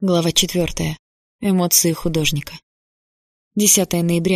Глава 4. Эмоции художника. 10 ноября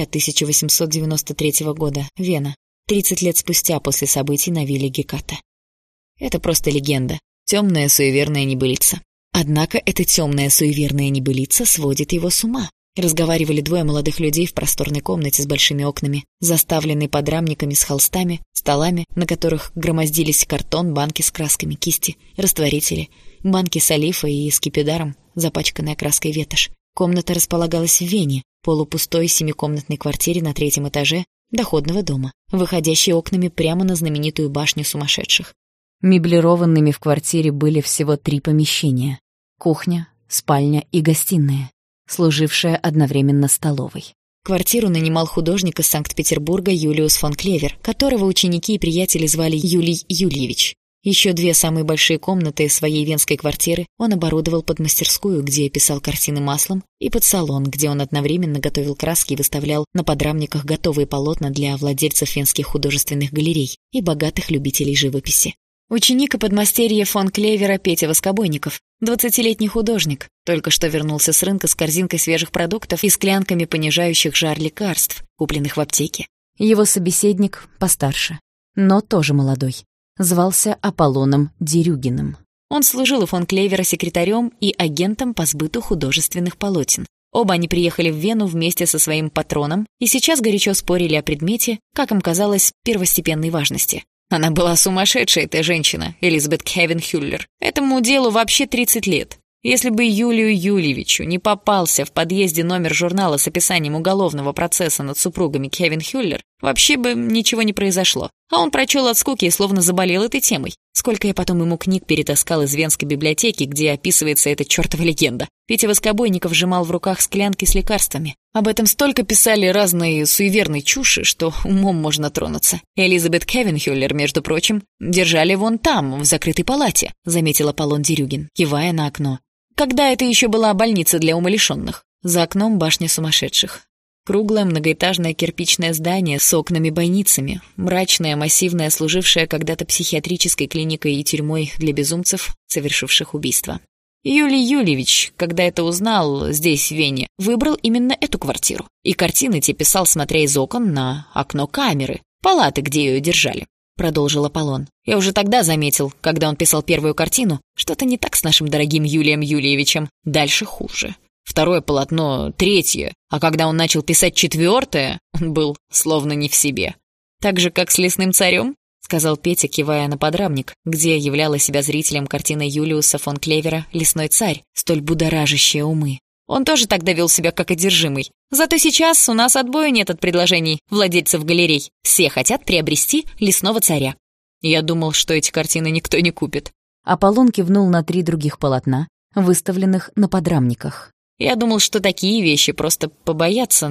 1893 года. Вена. 30 лет спустя после событий на вилле Геката. Это просто легенда. Темная суеверная небылица. Однако эта темная суеверная небылица сводит его с ума. Разговаривали двое молодых людей в просторной комнате с большими окнами, заставленной подрамниками с холстами, столами, на которых громоздились картон, банки с красками, кисти, растворители, банки с олифой и скипидаром, запачканная краской ветошь. Комната располагалась в Вене, полупустой семикомнатной квартире на 3-м этаже доходного дома, выходящей окнами прямо на знаменитую башню сумасшедших. Меблированными в квартире были всего 3 помещения: кухня, спальня и гостиная, служившая одновременно столовой. Квартиру нанимал художник из Санкт-Петербурга Юлиус фон Клевер, которого ученики и приятели звали Юлий Юльевич. Еще 2 самые большие комнаты своей венской квартиры он оборудовал под мастерскую, где писал картины маслом, и под салон, где он одновременно готовил краски и выставлял на подрамниках готовые полотна для владельцев венских художественных галерей и богатых любителей живописи. Ученик и подмастерье фон Клевера Петя Воскобойников, 20-летний художник, только что вернулся с рынка с корзинкой свежих продуктов и склянками понижающих жар лекарств, купленных в аптеке. Его собеседник постарше, но тоже молодой. Звался Аполлоном Дерюгиным. Он служил у фон Клевера секретарем и агентом по сбыту художественных полотен. Оба они приехали в Вену вместе со своим патроном и сейчас горячо спорили о предмете, как им казалось, первостепенной важности. Она была сумасшедшая, эта женщина, Элизабет Кевин-Хюллер. Этому делу вообще 30 лет. Если бы Юлию Юльевичу не попался в подъезде номер журнала с описанием уголовного процесса над супругами Кевин-Хюллер, вообще бы ничего не произошло. А он прочел от скуки и словно заболел этой темой. Сколько я потом ему книг перетаскал из Венской библиотеки, где описывается эта чертова легенда. Петя Воскобойников сжимал в руках склянки с лекарствами. Об этом столько писали разные суеверной чуши, что умом можно тронуться. Элизабет Кевин-Хюллер, между прочим, держали вон там, в закрытой палате, заметил Аполлон Дерюгин, кивая на окно. Когда это еще была больница для умалишенных. За окном башня сумасшедших. Круглое многоэтажное кирпичное здание с окнами-бойницами, мрачное, массивное, служившее когда-то психиатрической клиникой и тюрьмой для безумцев, совершивших убийство. Юлий Юльевич, когда это узнал здесь, в Вене, выбрал именно эту квартиру. И картины те писал, смотря из окон на окно камеры, палаты, где ее держали. Продолжил Аполлон. Я уже тогда заметил, когда он писал первую картину, что-то не так с нашим дорогим Юлием Юльевичем. Дальше хуже. 2-е полотно, 3-е, а когда он начал писать 4-е, он был словно не в себе. Так же, как с «Лесным царем», сказал Петя, кивая на подрамник, где являла себя зрителем картина Юлиуса фон Клевера «Лесной царь», столь будоражащая умы. Он тоже тогда вел себя как одержимый. Зато сейчас у нас отбоя нет от предложений владельцев галерей. Все хотят приобрести «Лесного царя». Я думал, что эти картины никто не купит. Аполлон кивнул на 3 других полотна, выставленных на подрамниках. Я думал, что такие вещи просто побоятся,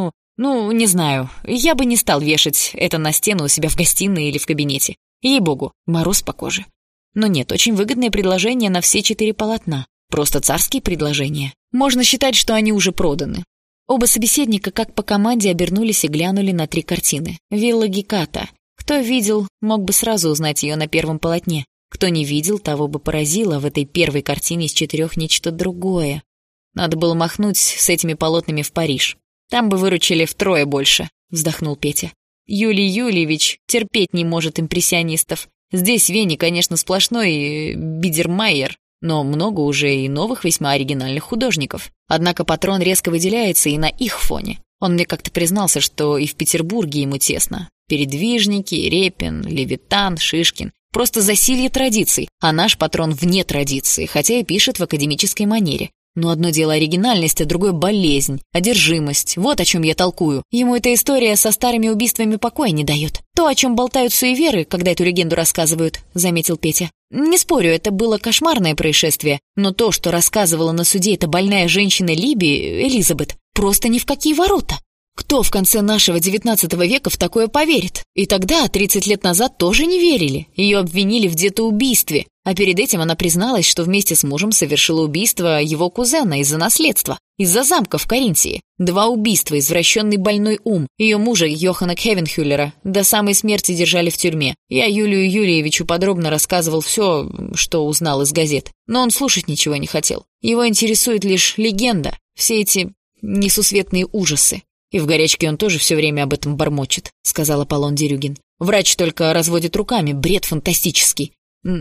не знаю. Я бы не стал вешать это на стену у себя в гостиной или в кабинете. Ей-богу, мороз по коже. Но нет, очень выгодное предложение на все 4 полотна. Просто царские предложения. Можно считать, что они уже проданы. Оба собеседника как по команде обернулись и глянули на 3 картины. Вилла Геката. Кто видел, мог бы сразу узнать ее на первом полотне. Кто не видел, того бы поразило в этой первой картине из 4 нечто другое. Надо было махнуть с этими полотнами в Париж. Там бы выручили втрое больше, вздохнул Петя. Юлий Юльевич терпеть не может импрессионистов. Здесь в Вене, конечно, сплошной Бидермайер, но много уже и новых весьма оригинальных художников. Однако патрон резко выделяется и на их фоне. Он мне как-то признался, что и в Петербурге ему тесно. Передвижники, Репин, Левитан, Шишкин. Просто засилье традиций, а наш патрон вне традиции, хотя и пишет в академической манере. Но одно дело оригинальность, а другое болезнь, одержимость. Вот о чем я толкую. Ему эта история со старыми убийствами покоя не дает. То, о чем болтают суеверы, когда эту легенду рассказывают, заметил Петя. Не спорю, это было кошмарное происшествие, но то, что рассказывала на суде эта больная женщина Либи, Элизабет, просто ни в какие ворота. Кто в конце нашего XIX века в такое поверит? И тогда, 30 лет назад, тоже не верили. Ее обвинили в детоубийстве. А перед этим она призналась, что вместе с мужем совершила убийство его кузена из-за наследства. Из-за замка в Каринтии. 2 убийства, извращенный больной ум. Ее мужа, Йохана Кхевенхюллера, до самой смерти держали в тюрьме. Я Юлию Юлиевичу подробно рассказывал все, что узнал из газет. Но он слушать ничего не хотел. Его интересует лишь легенда, все эти несусветные ужасы. И в горячке он тоже все время об этом бормочет, сказал Аполлон Дерюгин. Врач только разводит руками, бред фантастический.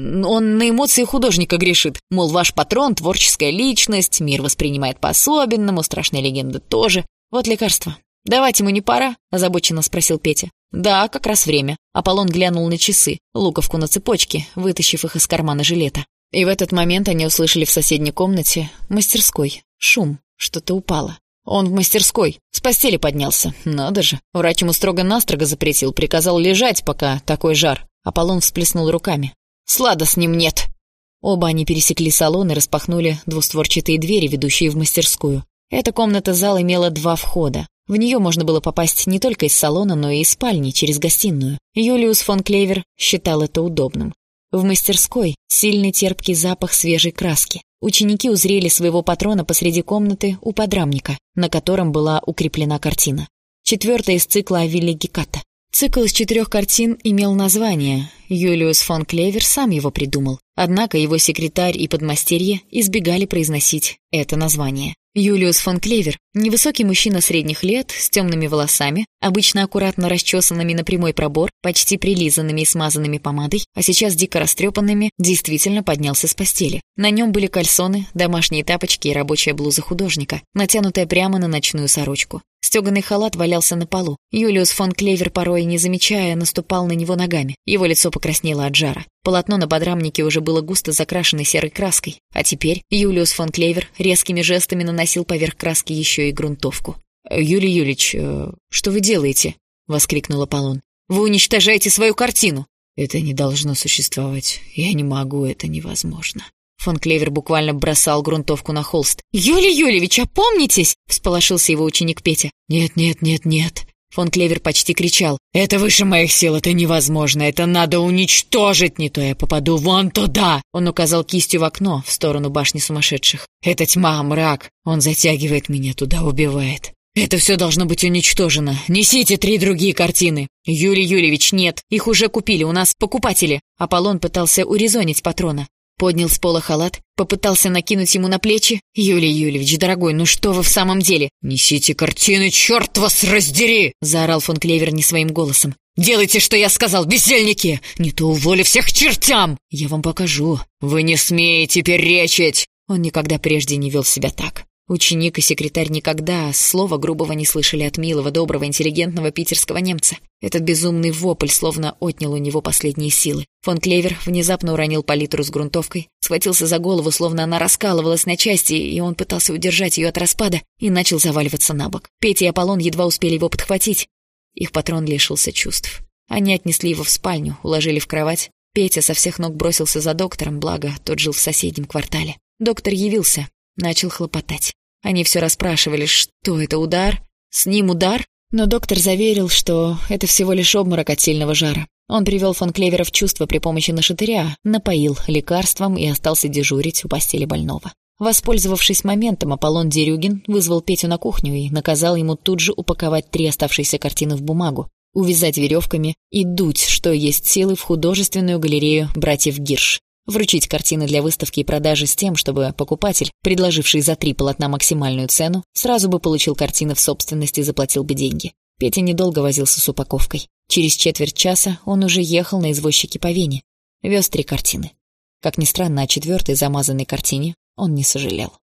Он на эмоции художника грешит. Мол, ваш патрон — творческая личность, мир воспринимает по-особенному, страшные легенды тоже. Вот лекарство. «Давать ему не пора?» — озабоченно спросил Петя. «Да, как раз время». Аполлон глянул на часы, луковку на цепочке, вытащив их из кармана жилета. И в этот момент они услышали в соседней комнате, мастерской, шум, что-то упало. Он в мастерской, с постели поднялся. Надо же. Врач ему строго-настрого запретил, приказал лежать, пока такой жар. Аполлон всплеснул руками. «Слада с ним нет!» Оба они пересекли салон и распахнули двустворчатые двери, ведущие в мастерскую. Эта комната-зал имела 2 входа. В нее можно было попасть не только из салона, но и из спальни, через гостиную. Юлиус фон Клевер считал это удобным. В мастерской сильный терпкий запах свежей краски. Ученики узрели своего патрона посреди комнаты у подрамника, на котором была укреплена картина. 4-я из цикла о вилле Геката. Цикл из 4 картин имел название. Юлиус фон Клевер сам его придумал. Однако его секретарь и подмастерье избегали произносить это название. Юлиус фон Клевер — невысокий мужчина средних лет, с темными волосами, обычно аккуратно расчесанными на прямой пробор, почти прилизанными и смазанными помадой, а сейчас дико растрепанными, действительно поднялся с постели. На нем были кальсоны, домашние тапочки и рабочая блуза художника, натянутая прямо на ночную сорочку. Стеганый халат валялся на полу. Юлиус фон Клевер, порой не замечая, наступал на него ногами. Его лицо покраснело от жара. Полотно на подрамнике уже было густо закрашено серой краской. А теперь Юлиус фон Клевер резкими жестами наносил поверх краски еще и грунтовку. «Юлий Юлич, что вы делаете?» — воскликнул Аполлон. «Вы уничтожаете свою картину!» «Это не должно существовать. Я не могу, это невозможно». Фон Клевер буквально бросал грунтовку на холст. «Юлий Юльевич, опомнитесь!» — всполошился его ученик Петя. «Нет, нет, нет, нет!» Фон Клевер почти кричал. «Это выше моих сил, это невозможно, это надо уничтожить, не то я попаду вон туда!» Он указал кистью в окно, в сторону башни сумасшедших. «Это тьма, мрак, он затягивает меня туда, убивает. Это все должно быть уничтожено. Несите 3 другие картины!» «Юлий Юльевич, нет, их уже купили, у нас покупатели!» Аполлон пытался урезонить патрона. Поднял с пола халат, попытался накинуть ему на плечи. «Юлий Юльевич, дорогой, ну что вы в самом деле?» «Несите картины, черт вас раздери!» — заорал фон Клевер не своим голосом. «Делайте, что я сказал, бездельники! Не то уволю всех к чертям! Я вам покажу. Вы не смеете перечить!» Он никогда прежде не вел себя так. Ученик и секретарь никогда слова грубого не слышали от милого, доброго, интеллигентного питерского немца. Этот безумный вопль словно отнял у него последние силы. Фон Клевер внезапно уронил палитру с грунтовкой, схватился за голову, словно она раскалывалась на части, и он пытался удержать ее от распада и начал заваливаться на бок. Петя и Аполлон едва успели его подхватить. Их патрон лишился чувств. Они отнесли его в спальню, уложили в кровать. Петя со всех ног бросился за доктором, благо тот жил в соседнем квартале. Доктор явился, начал хлопотать. Они все расспрашивали, что это, удар? С ним удар? Но доктор заверил, что это всего лишь обморок от сильного жара. Он привел фон Клевера в чувство при помощи нашатыря, напоил лекарством и остался дежурить у постели больного. Воспользовавшись моментом, Аполлон Дерюгин вызвал Петю на кухню и наказал ему тут же упаковать 3 оставшиеся картины в бумагу, увязать веревками и дуть, что есть силы, в художественную галерею братьев Гирш. Вручить картины для выставки и продажи с тем, чтобы покупатель, предложивший за 3 полотна максимальную цену, сразу бы получил картины в собственность и заплатил бы деньги. Петя недолго возился с упаковкой. Через четверть часа он уже ехал на извозчике по Вене. Вез 3 картины. Как ни странно, о 4-й замазанной картине он не сожалел.